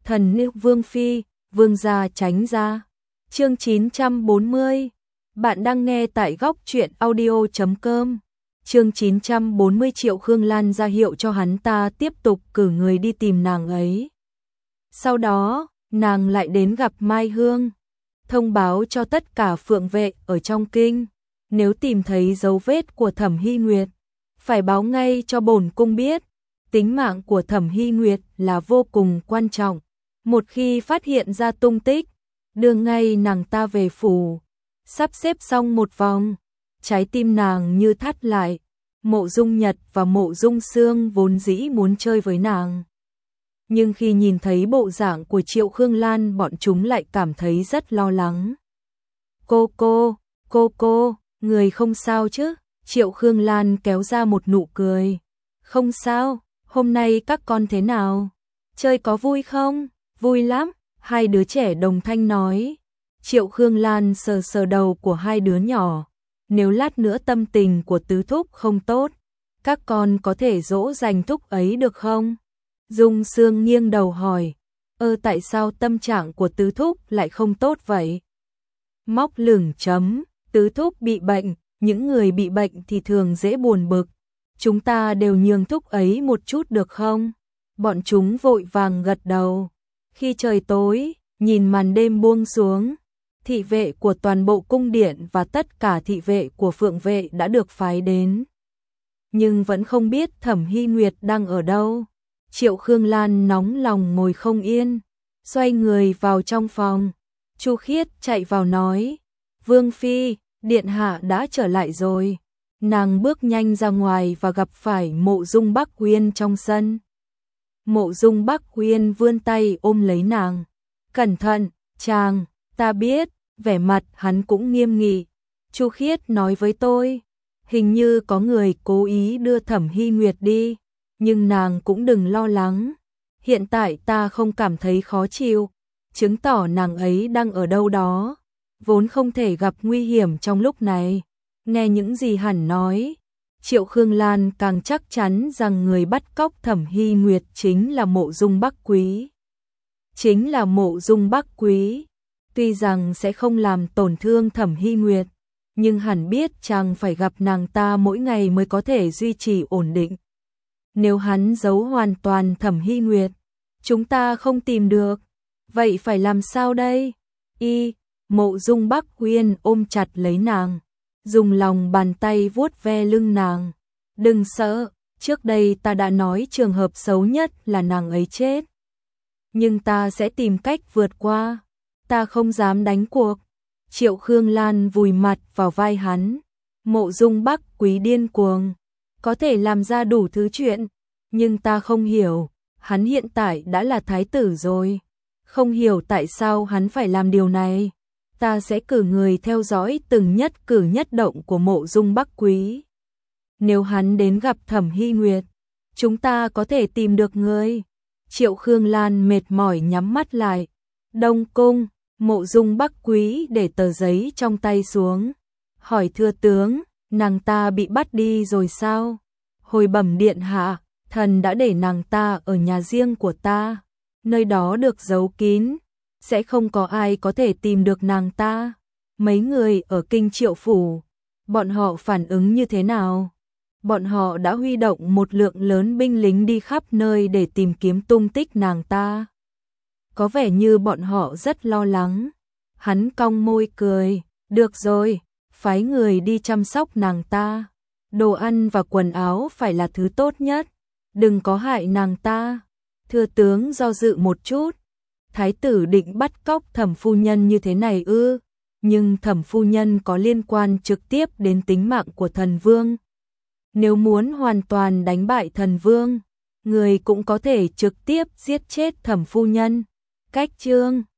Thần nữ Vương Phi, Vương gia tránh ra. Chương 940. Bạn đang nghe tại góc truyện audio.com. Chương 940. Triệu Khương Lan ra hiệu cho hắn ta tiếp tục cử người đi tìm nàng ấy. Sau đó, nàng lại đến gặp Mai Hương, thông báo cho tất cả phượng vệ ở trong kinh, nếu tìm thấy dấu vết của Thẩm Hy Nguyệt, phải báo ngay cho bổn cung biết. Tính mạng của Thẩm Hy Nguyệt là vô cùng quan trọng. Một khi phát hiện ra tung tích, đưa ngay nàng ta về phủ. Sắp xếp xong một vòng, trái tim nàng như thắt lại. Mộ Dung Nhật và Mộ Dung Sương vốn dĩ muốn chơi với nàng, nhưng khi nhìn thấy bộ dạng của Triệu Khương Lan, bọn chúng lại cảm thấy rất lo lắng. Cô, người không sao chứ? Triệu Khương Lan kéo ra một nụ cười. Không sao, hôm nay các con thế nào? Chơi có vui không? Vui lắm, hai đứa trẻ đồng thanh nói. Triệu Khương Lan sờ sờ đầu của hai đứa nhỏ. Nếu lát nữa tâm tình của tứ thúc không tốt, các con có thể dỗ dành thúc ấy được không? Dung Sương nghiêng đầu hỏi. Tại sao tâm trạng của tứ thúc lại không tốt vậy? Móc lửng chấm, tứ thúc bị bệnh, những người bị bệnh thì thường dễ buồn bực. Chúng ta đều nhường thúc ấy một chút được không? Bọn chúng vội vàng gật đầu. Khi trời tối, nhìn màn đêm buông xuống, thị vệ của toàn bộ cung điện và tất cả thị vệ của phượng vệ đã được phái đến. Nhưng vẫn không biết Thẩm Hy Nguyệt đang ở đâu. Triệu Khương Lan nóng lòng ngồi không yên, xoay người vào trong phòng. Chu Khiết chạy vào nói, Vương Phi, điện hạ đã trở lại rồi. Nàng bước nhanh ra ngoài và gặp phải Mộ Dung Bắc Uyên trong sân. Mộ Dung Bắc Uyên vươn tay ôm lấy nàng. Cẩn thận, chàng, ta biết. Vẻ mặt hắn cũng nghiêm nghị. Chu Khiết nói với tôi, hình như có người cố ý đưa Thẩm Hy Nguyệt đi, nhưng nàng cũng đừng lo lắng. Hiện tại ta không cảm thấy khó chịu, chứng tỏ nàng ấy đang ở đâu đó, vốn không thể gặp nguy hiểm trong lúc này. Nghe những gì hắn nói, Triệu Khương Lan càng chắc chắn rằng người bắt cóc Thẩm Hy Nguyệt chính là Mộ Dung Bắc Quý. Tuy rằng sẽ không làm tổn thương Thẩm Hy Nguyệt, nhưng hẳn biết chàng phải gặp nàng ta mỗi ngày mới có thể duy trì ổn định. Nếu hắn giấu hoàn toàn Thẩm Hy Nguyệt, chúng ta không tìm được, vậy phải làm sao đây? Mộ Dung Bắc Uyên ôm chặt lấy nàng, dùng lòng bàn tay vuốt ve lưng nàng. Đừng sợ, trước đây ta đã nói trường hợp xấu nhất là nàng ấy chết, nhưng ta sẽ tìm cách vượt qua. Ta không dám đánh cuộc. Triệu Khương Lan vùi mặt vào vai hắn. Mộ Dung Bắc Quý điên cuồng, có thể làm ra đủ thứ chuyện, nhưng ta không hiểu, hắn hiện tại đã là thái tử rồi, không hiểu tại sao hắn phải làm điều này. Ta sẽ cử người theo dõi từng nhất cử nhất động của Mộ Dung Bắc Quý. Nếu hắn đến gặp Thẩm Hy Nguyệt, chúng ta có thể tìm được người. Triệu Khương Lan mệt mỏi nhắm mắt lại. Đông cung, Mộ Dung Bắc Quý để tờ giấy trong tay xuống, hỏi thưa tướng, nàng ta bị bắt đi rồi sao? Hồi bẩm điện hạ, thần đã để nàng ta ở nhà riêng của ta, nơi đó được giấu kín, sẽ không có ai có thể tìm được nàng ta. Mấy người ở kinh Triệu phủ, bọn họ phản ứng như thế nào? Bọn họ đã huy động một lượng lớn binh lính đi khắp nơi để tìm kiếm tung tích nàng ta. Có vẻ như bọn họ rất lo lắng. Hắn cong môi cười, được rồi, phái người đi chăm sóc nàng ta. Đồ ăn và quần áo phải là thứ tốt nhất, đừng có hại nàng ta. Thưa tướng do dự một chút, thái tử định bắt cóc Thẩm phu nhân như thế này ư? Nhưng Thẩm phu nhân có liên quan trực tiếp đến tính mạng của thần vương. Nếu muốn hoàn toàn đánh bại thần vương, người cũng có thể trực tiếp giết chết Thẩm phu nhân. Cách chương